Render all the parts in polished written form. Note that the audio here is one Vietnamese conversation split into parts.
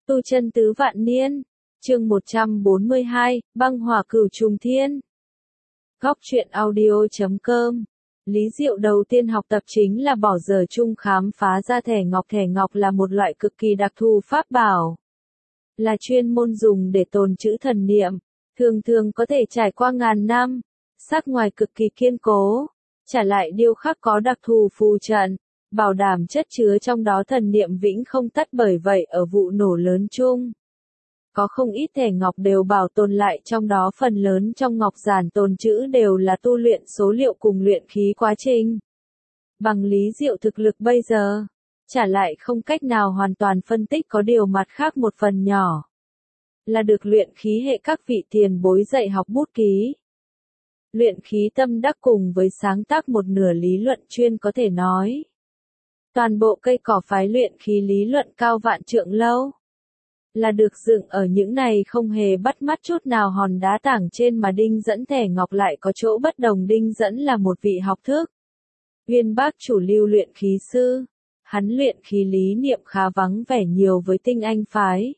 Tu chân tứ vạn niên, chương 142, băng hỏa cửu trùng thiên. Góc truyện audio.com. Lý Diệu đầu tiên học tập chính là bỏ giờ chung khám phá ra thẻ ngọc. Thẻ ngọc là một loại cực kỳ đặc thù pháp bảo, là chuyên môn dùng để tồn trữ thần niệm, thường có thể trải qua ngàn năm, sắc ngoài cực kỳ kiên cố, trả lại điêu khắc có đặc thù phù trận, bảo đảm chất chứa trong đó thần niệm vĩnh không tắt. Bởi vậy ở vụ nổ lớn chung, có không ít thẻ ngọc đều bảo tồn lại, trong đó phần lớn trong ngọc giản tồn trữ đều là tu luyện số liệu cùng luyện khí quá trình. Bằng Lý Diệu thực lực bây giờ, trả lại không cách nào hoàn toàn phân tích, có điều mặt khác một phần nhỏ là được luyện khí hệ các vị tiền bối dạy học bút ký. Luyện khí tâm đắc cùng với sáng tác một nửa lý luận chuyên, có thể nói toàn bộ cây cỏ phái luyện khí lý luận cao vạn trượng lâu, là được dựng ở những này không hề bắt mắt chút nào hòn đá tảng trên. Mà Đinh Dẫn thẻ ngọc lại có chỗ bất đồng. Đinh Dẫn là một vị học thức uyên bác chủ lưu luyện khí sư, hắn luyện khí lý niệm khá vắng vẻ nhiều với tinh anh phái.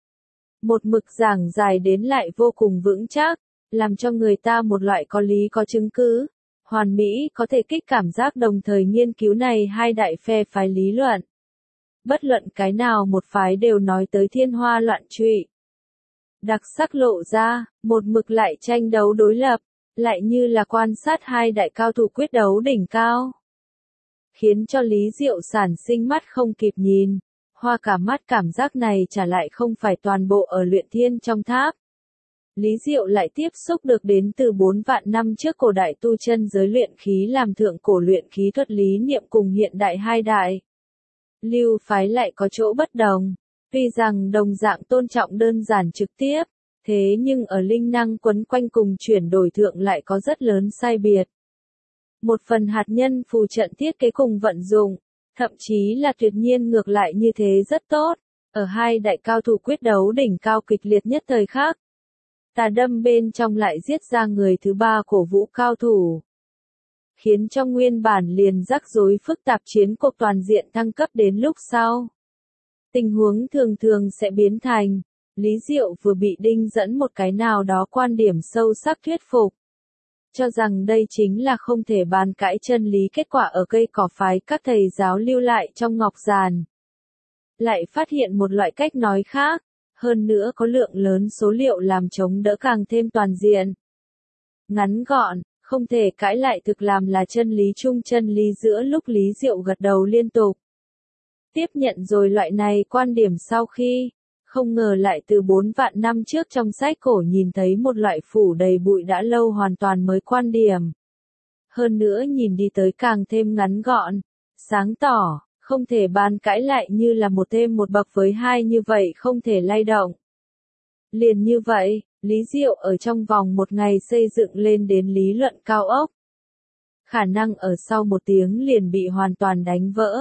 Một mực giảng dài đến lại vô cùng vững chắc, làm cho người ta một loại có lý có chứng cứ, hoàn mỹ có thể kích cảm giác. Đồng thời nghiên cứu này hai đại phe phái lý luận, bất luận cái nào một phái đều nói tới thiên hoa loạn trụy, đặc sắc lộ ra, một mực lại tranh đấu đối lập, lại như là quan sát hai đại cao thủ quyết đấu đỉnh cao, khiến cho Lý Diệu sản sinh mắt không kịp nhìn, hoa cả mắt. Cảm giác này trả lại không phải toàn bộ ở luyện thiên trong tháp. Lý Diệu lại tiếp xúc được đến từ 4 vạn năm trước cổ đại tu chân giới luyện khí, làm thượng cổ luyện khí thuật lý niệm cùng hiện đại hai đại lưu phái lại có chỗ bất đồng. Tuy rằng đồng dạng tôn trọng đơn giản trực tiếp, thế nhưng ở linh năng quấn quanh cùng chuyển đổi thượng lại có rất lớn sai biệt. Một phần hạt nhân phù trận thiết kế cùng vận dụng, thậm chí là tuyệt nhiên ngược lại như thế rất tốt. Ở hai đại cao thủ quyết đấu đỉnh cao kịch liệt nhất thời khắc, tà đâm bên trong lại giết ra người thứ ba cổ vũ cao thủ, khiến cho nguyên bản liền rắc rối phức tạp chiến cuộc toàn diện thăng cấp. Đến lúc sau, tình huống thường sẽ biến thành, Lý Diệu vừa bị Đinh Dẫn một cái nào đó quan điểm sâu sắc thuyết phục, cho rằng đây chính là không thể bàn cãi chân lý. Kết quả ở cây cỏ phái các thầy giáo lưu lại trong ngọc giản, lại phát hiện một loại cách nói khác, hơn nữa có lượng lớn số liệu làm chống đỡ càng thêm toàn diện, ngắn gọn, không thể cãi lại, thực làm là chân lý chung chân lý. Giữa lúc Lý Diệu gật đầu liên tục, tiếp nhận rồi loại này quan điểm sau khi, không ngờ lại từ 4 vạn năm trước trong sách cổ nhìn thấy một loại phủ đầy bụi đã lâu hoàn toàn mới quan điểm. Hơn nữa nhìn đi tới càng thêm ngắn gọn, sáng tỏ, không thể bàn cãi lại, như là một thêm một bậc với hai, như vậy không thể lay động. Liền như vậy, Lý Diệu ở trong vòng một ngày xây dựng lên đến lý luận cao ốc. Khả năng ở sau một tiếng liền bị hoàn toàn đánh vỡ.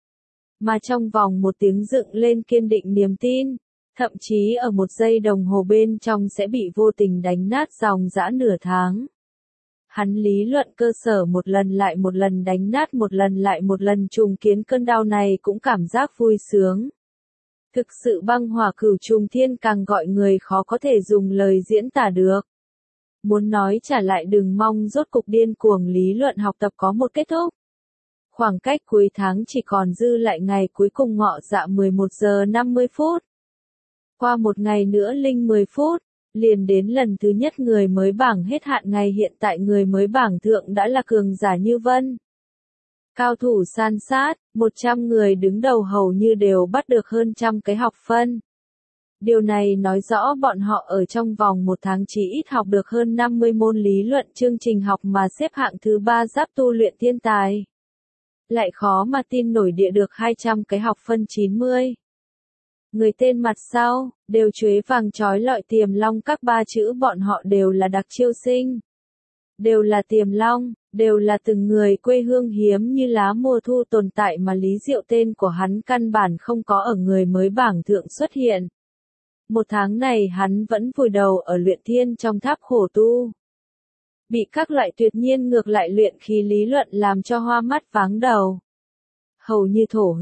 Mà trong vòng một tiếng dựng lên kiên định niềm tin, thậm chí ở một giây đồng hồ bên trong sẽ bị vô tình đánh nát dòng dã nửa tháng. Hắn lý luận cơ sở một lần lại một lần đánh nát, một lần lại một lần trùng kiến. Cơn đau này cũng cảm giác vui sướng. Thực sự băng hỏa cửu trùng thiên càng gọi người khó có thể dùng lời diễn tả được. Muốn nói trả lại đừng mong, rốt cục điên cuồng lý luận học tập có một kết thúc. Khoảng cách cuối tháng chỉ còn dư lại ngày cuối cùng ngọ dạ 11 giờ 50 phút. Qua một ngày nữa linh 10 phút, liền đến lần thứ nhất người mới bảng hết hạn. Ngày hiện tại người mới bảng thượng đã là cường giả Như Vân. Cao thủ san sát, 100 người đứng đầu hầu như đều bắt được hơn 100 cái học phân. Điều này nói rõ bọn họ ở trong vòng một tháng chỉ ít học được hơn 50 môn lý luận chương trình học, mà xếp hạng thứ 3 giáp tu luyện thiên tài. Lại khó mà tin nổi địa được 200 cái học phân 90. Người tên mặt sau, đều chuế vàng trói lọi Tiềm Long, các ba chữ bọn họ đều là đặc chiêu sinh. Đều là Tiềm Long, đều là từng người quê hương hiếm như lá mùa thu tồn tại, mà Lý Diệu tên của hắn căn bản không có ở người mới bảng thượng xuất hiện. Một tháng này hắn vẫn vùi đầu ở luyện thiên trong tháp khổ tu. Bị các loại tuyệt nhiên ngược lại luyện khí lý luận làm cho hoa mắt váng đầu. Hầu như thổ huyết,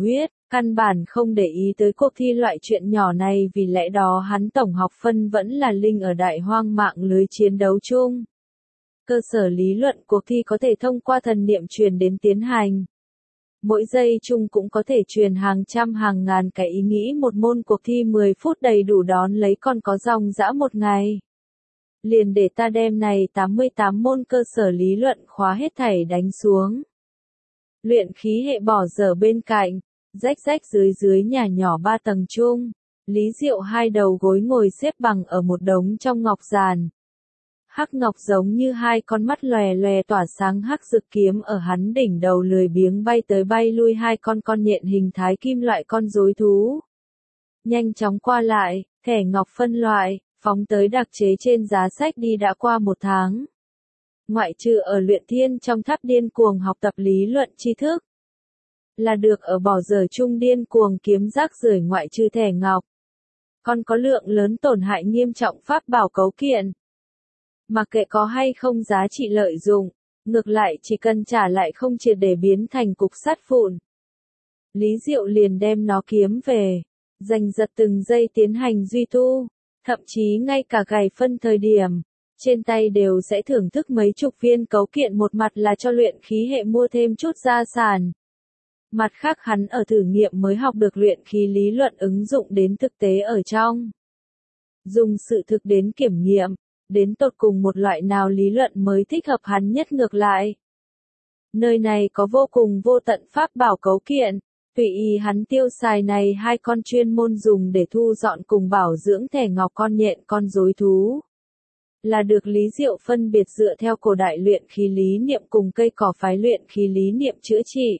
Căn bản không để ý tới cuộc thi loại chuyện nhỏ này, vì lẽ đó hắn tổng học phân vẫn là Linh ở đại hoang mạng lưới chiến đấu chung. Cơ sở lý luận cuộc thi có thể thông qua thần niệm truyền đến tiến hành. Mỗi giây chung cũng có thể truyền hàng trăm hàng ngàn cái ý nghĩ, một môn cuộc thi 10 phút đầy đủ đón lấy, còn có dòng dã một ngày. Liền để ta đem này 88 môn cơ sở lý luận khóa hết thảy đánh xuống. Luyện khí hệ bỏ dở bên cạnh, rách rách dưới dưới nhà nhỏ 3 tầng chung. Lý Diệu hai đầu gối ngồi xếp bằng ở một đống trong ngọc giàn. Hắc ngọc giống như hai con mắt lòe lòe tỏa sáng, hắc dực kiếm ở hắn đỉnh đầu lười biếng bay tới bay lui, hai con nhện hình thái kim loại con rối thú. Nhanh chóng qua lại, thẻ ngọc phân loại, phóng tới đặc chế trên giá sách đi. Đã qua 1 tháng. Ngoại trừ ở luyện thiên trong tháp điên cuồng học tập lý luận tri thức, là được ở bỏ dở chung điên cuồng kiếm rác rưởi, ngoại trừ thẻ ngọc, còn có lượng lớn tổn hại nghiêm trọng pháp bảo cấu kiện. Mặc kệ có hay không giá trị lợi dụng, ngược lại chỉ cần trả lại không triệt để biến thành cục sắt vụn, Lý Diệu liền đem nó kiếm về, giành giật từng giây tiến hành duy tu, thậm chí ngay cả gảy phân thời điểm trên tay đều sẽ thưởng thức mấy chục viên cấu kiện, một mặt là cho luyện khí hệ mua thêm chút gia sản. Mặt khác hắn ở thử nghiệm mới học được luyện khí lý luận ứng dụng đến thực tế ở trong. Dùng sự thực đến kiểm nghiệm, đến tột cùng một loại nào lý luận mới thích hợp hắn nhất. Ngược lại, nơi này có vô cùng vô tận pháp bảo cấu kiện, tùy ý hắn tiêu xài. Này hai con chuyên môn dùng để thu dọn cùng bảo dưỡng thẻ ngọc con nhện con rối thú, là được Lý Diệu phân biệt dựa theo cổ đại luyện khí lý niệm cùng cây cỏ phái luyện khí lý niệm chữa trị.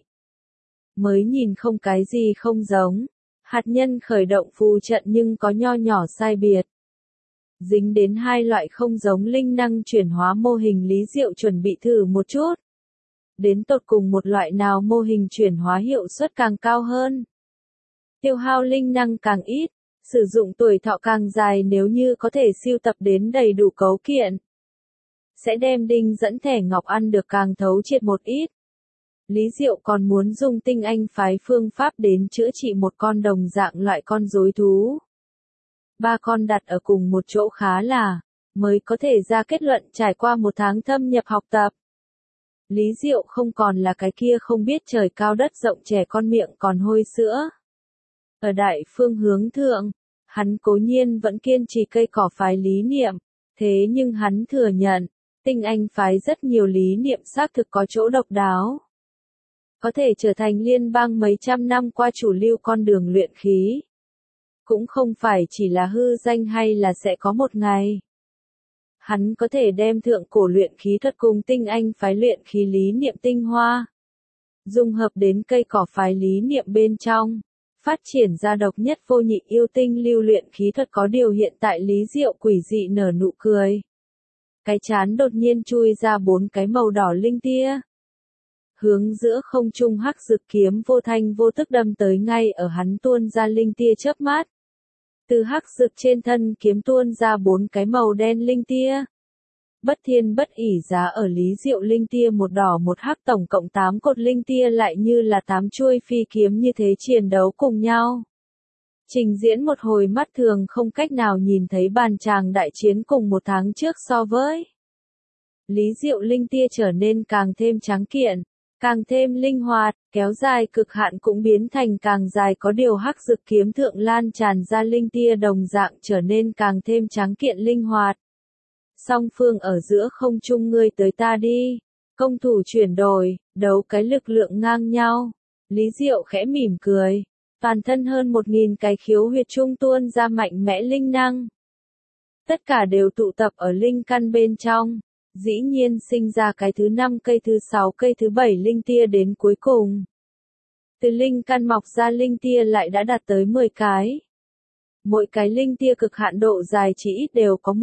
Mới nhìn không cái gì không giống hạt nhân khởi động phù trận, nhưng có nho nhỏ sai biệt. Dính đến hai loại không giống linh năng chuyển hóa mô hình, Lý Diệu chuẩn bị thử một chút. Đến tột cùng một loại nào mô hình chuyển hóa hiệu suất càng cao hơn, tiêu hao linh năng càng ít, sử dụng tuổi thọ càng dài. Nếu như có thể sưu tập đến đầy đủ cấu kiện, sẽ đem đinh dẫn thẻ ngọc ăn được càng thấu triệt một ít. Lý Diệu còn muốn dùng tinh anh phái phương pháp đến chữa trị một con đồng dạng loại con rối thú. 3 con đặt ở cùng một chỗ khá là mới có thể ra kết luận trải qua 1 tháng thâm nhập học tập. Lý Diệu không còn là cái kia không biết trời cao đất rộng trẻ con miệng còn hôi sữa. Ở đại phương hướng thượng, hắn cố nhiên vẫn kiên trì cây cỏ phái lý niệm, thế nhưng hắn thừa nhận, tinh anh phái rất nhiều lý niệm xác thực có chỗ độc đáo. Có thể trở thành liên bang mấy trăm năm qua chủ lưu con đường luyện khí. Cũng không phải chỉ là hư danh hay là sẽ có một ngày hắn có thể đem thượng cổ luyện khí thuật cùng tinh anh phái luyện khí lý niệm tinh hoa, dung hợp đến cây cỏ phái lý niệm bên trong, phát triển ra độc nhất vô nhị yêu tinh lưu luyện khí thuật. Có điều hiện tại Lý Diệu quỷ dị nở nụ cười. Cái chán đột nhiên chui ra 4 cái màu đỏ linh tia. Hướng giữa không trung hắc dực kiếm vô thanh vô tức đâm tới, ngay ở hắn tuôn ra linh tia chớp mắt. Từ hắc dực trên thân kiếm tuôn ra 4 cái màu đen linh tia. Bất thiên bất ỷ giá ở Lý Diệu linh tia một đỏ một hắc, tổng cộng 8 cột linh tia lại như là 8 chuôi phi kiếm như thế chiến đấu cùng nhau. Trình diễn một hồi mắt thường không cách nào nhìn thấy bàn tràng đại chiến cùng 1 tháng trước so với. Lý Diệu linh tia trở nên càng thêm tráng kiện, càng thêm linh hoạt, kéo dài cực hạn cũng biến thành càng dài. Có điều hắc dực kiếm thượng lan tràn ra linh tia đồng dạng trở nên càng thêm tráng kiện linh hoạt. Song phương ở giữa không trung ngươi tới ta đi, công thủ chuyển đổi, đấu cái lực lượng ngang nhau. Lý Diệu khẽ mỉm cười, toàn thân hơn 1000 cái khiếu huyệt trung tuôn ra mạnh mẽ linh năng. Tất cả đều tụ tập ở linh căn bên trong. Dĩ nhiên sinh ra cái thứ 5 cây thứ 6 cây thứ 7 linh tia đến cuối cùng. Từ linh căn mọc ra linh tia lại đã đạt tới 10 cái. Mỗi cái linh tia cực hạn độ dài chỉ ít đều có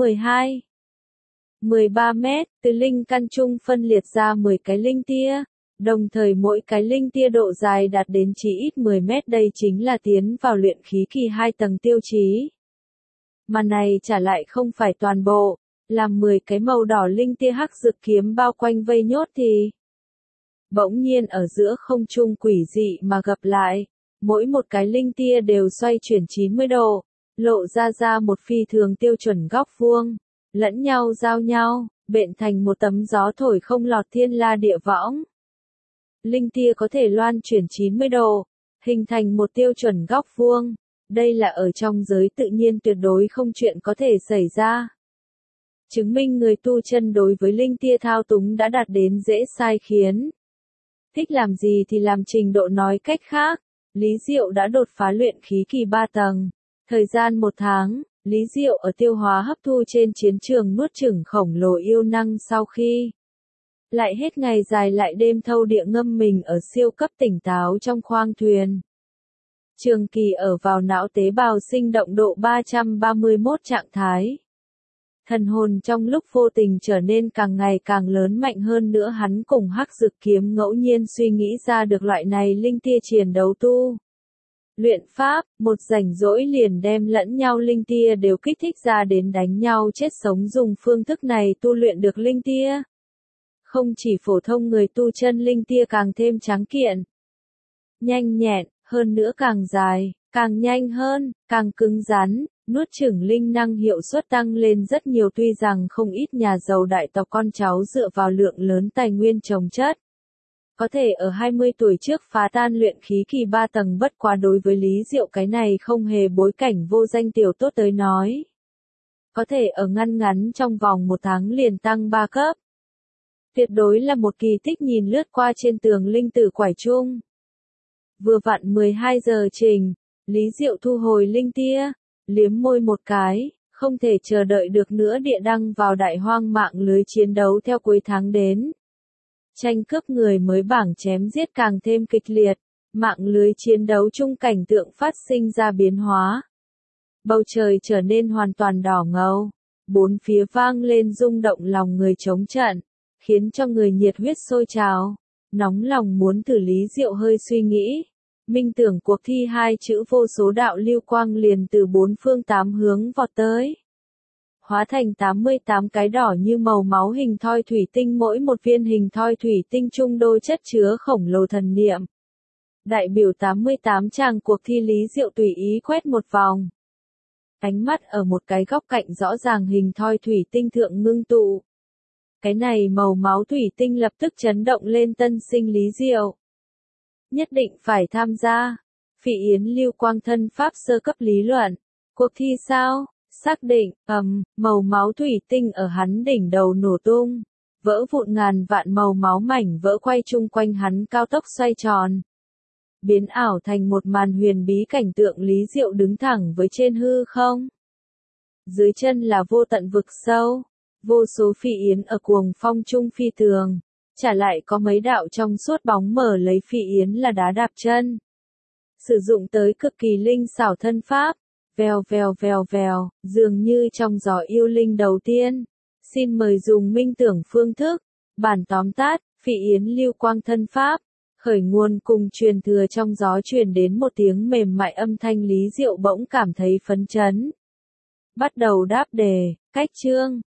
13 mét, từ linh căn chung phân liệt ra 10 cái linh tia, đồng thời mỗi cái linh tia độ dài đạt đến chỉ ít 10 mét. Đây chính là tiến vào luyện khí kỳ 2 tầng tiêu chí. Mà này trả lại không phải toàn bộ. Làm 10 cái màu đỏ linh tia hắc dực kiếm bao quanh vây nhốt thì bỗng nhiên ở giữa không trung quỷ dị mà gặp lại, Mỗi một cái linh tia đều xoay chuyển 90 độ, lộ ra một phi thường tiêu chuẩn góc vuông, lẫn nhau giao nhau, bện thành một tấm gió thổi không lọt thiên la địa võng. Linh tia có thể loan chuyển 90 độ, hình thành một tiêu chuẩn góc vuông. Đây là ở trong giới tự nhiên tuyệt đối không chuyện có thể xảy ra. Chứng minh người tu chân đối với linh tia thao túng đã đạt đến dễ sai khiến. Thích làm gì thì làm, trình độ nói cách khác, Lý Diệu đã đột phá luyện khí kỳ 3 tầng. Thời gian 1 tháng, Lý Diệu ở tiêu hóa hấp thu trên chiến trường nuốt chửng khổng lồ yêu năng sau khi lại hết ngày dài lại đêm thâu địa ngâm mình ở siêu cấp tỉnh táo trong khoang thuyền. Trường kỳ ở vào não tế bào sinh động độ 331 trạng thái. Thần hồn trong lúc vô tình trở nên càng ngày càng lớn mạnh hơn nữa, hắn cùng Hắc Dực Kiếm ngẫu nhiên suy nghĩ ra được loại này linh tia chiến đấu tu. Luyện pháp, một rảnh rỗi liền đem lẫn nhau linh tia đều kích thích ra đến đánh nhau chết sống, dùng phương thức này tu luyện được linh tia. Không chỉ phổ thông người tu chân, linh tia càng thêm tráng kiện, nhanh nhẹn, hơn nữa càng dài, càng nhanh hơn, càng cứng rắn, nuốt chửng linh năng hiệu suất tăng lên rất nhiều. Tuy rằng không ít nhà giàu đại tộc con cháu dựa vào lượng lớn tài nguyên trồng chất, có thể ở 20 tuổi trước phá tan luyện khí kỳ 3 tầng, bất quá đối với Lý Diệu cái này không hề bối cảnh vô danh tiểu tốt tới nói, có thể ở ngắn trong vòng 1 tháng liền tăng 3 cấp. Tuyệt đối là một kỳ tích. Nhìn lướt qua trên tường linh tử quải chung. Vừa vặn 12 giờ trình, Lý Diệu thu hồi linh tia, liếm môi một cái, không thể chờ đợi được nữa địa đăng vào đại hoang mạng lưới chiến đấu. Theo cuối tháng đến, tranh cướp người mới bảng chém giết càng thêm kịch liệt, mạng lưới chiến đấu chung cảnh tượng phát sinh ra biến hóa. Bầu trời trở nên hoàn toàn đỏ ngầu, bốn phía vang lên rung động lòng người chống trận, khiến cho người nhiệt huyết sôi trào, nóng lòng muốn thử. Lý Diệu hơi suy nghĩ, minh tưởng cuộc thi 2 chữ, vô số đạo lưu quang liền từ 4 phương 8 hướng vọt tới, hóa thành 88 cái đỏ như màu máu hình thoi thủy tinh, mỗi một viên hình thoi thủy tinh chung đôi chất chứa khổng lồ thần niệm. Đại biểu 88 tràng cuộc thi. Lý Diệu tùy ý quét một vòng, ánh mắt ở một cái góc cạnh rõ ràng hình thoi thủy tinh thượng ngưng tụ. Cái này màu máu thủy tinh lập tức chấn động lên tân sinh Lý Diệu. Nhất định phải tham gia. Phỉ Yến lưu quang thân pháp sơ cấp lý luận. Cuộc thi sao? Xác định, màu máu thủy tinh ở hắn đỉnh đầu nổ tung. Vỡ vụn ngàn vạn màu máu mảnh vỡ quay chung quanh hắn cao tốc xoay tròn. Biến ảo thành một màn huyền bí cảnh tượng. Lý Diệu đứng thẳng với trên hư không. Dưới chân là vô tận vực sâu. Vô số phi yến ở cuồng phong trung phi tường, trả lại có mấy đạo trong suốt bóng mở lấy phi yến là đá đạp chân. Sử dụng tới cực kỳ linh xảo thân pháp, vèo vèo vèo vèo, dường như trong gió yêu linh đầu tiên. Xin mời dùng minh tưởng phương thức. Bản tóm tắt, phi yến lưu quang thân pháp, khởi nguồn cùng truyền thừa. Trong gió truyền đến một tiếng mềm mại âm thanh. Lý Diệu bỗng cảm thấy phấn chấn. Bắt đầu đáp đề, cách chương.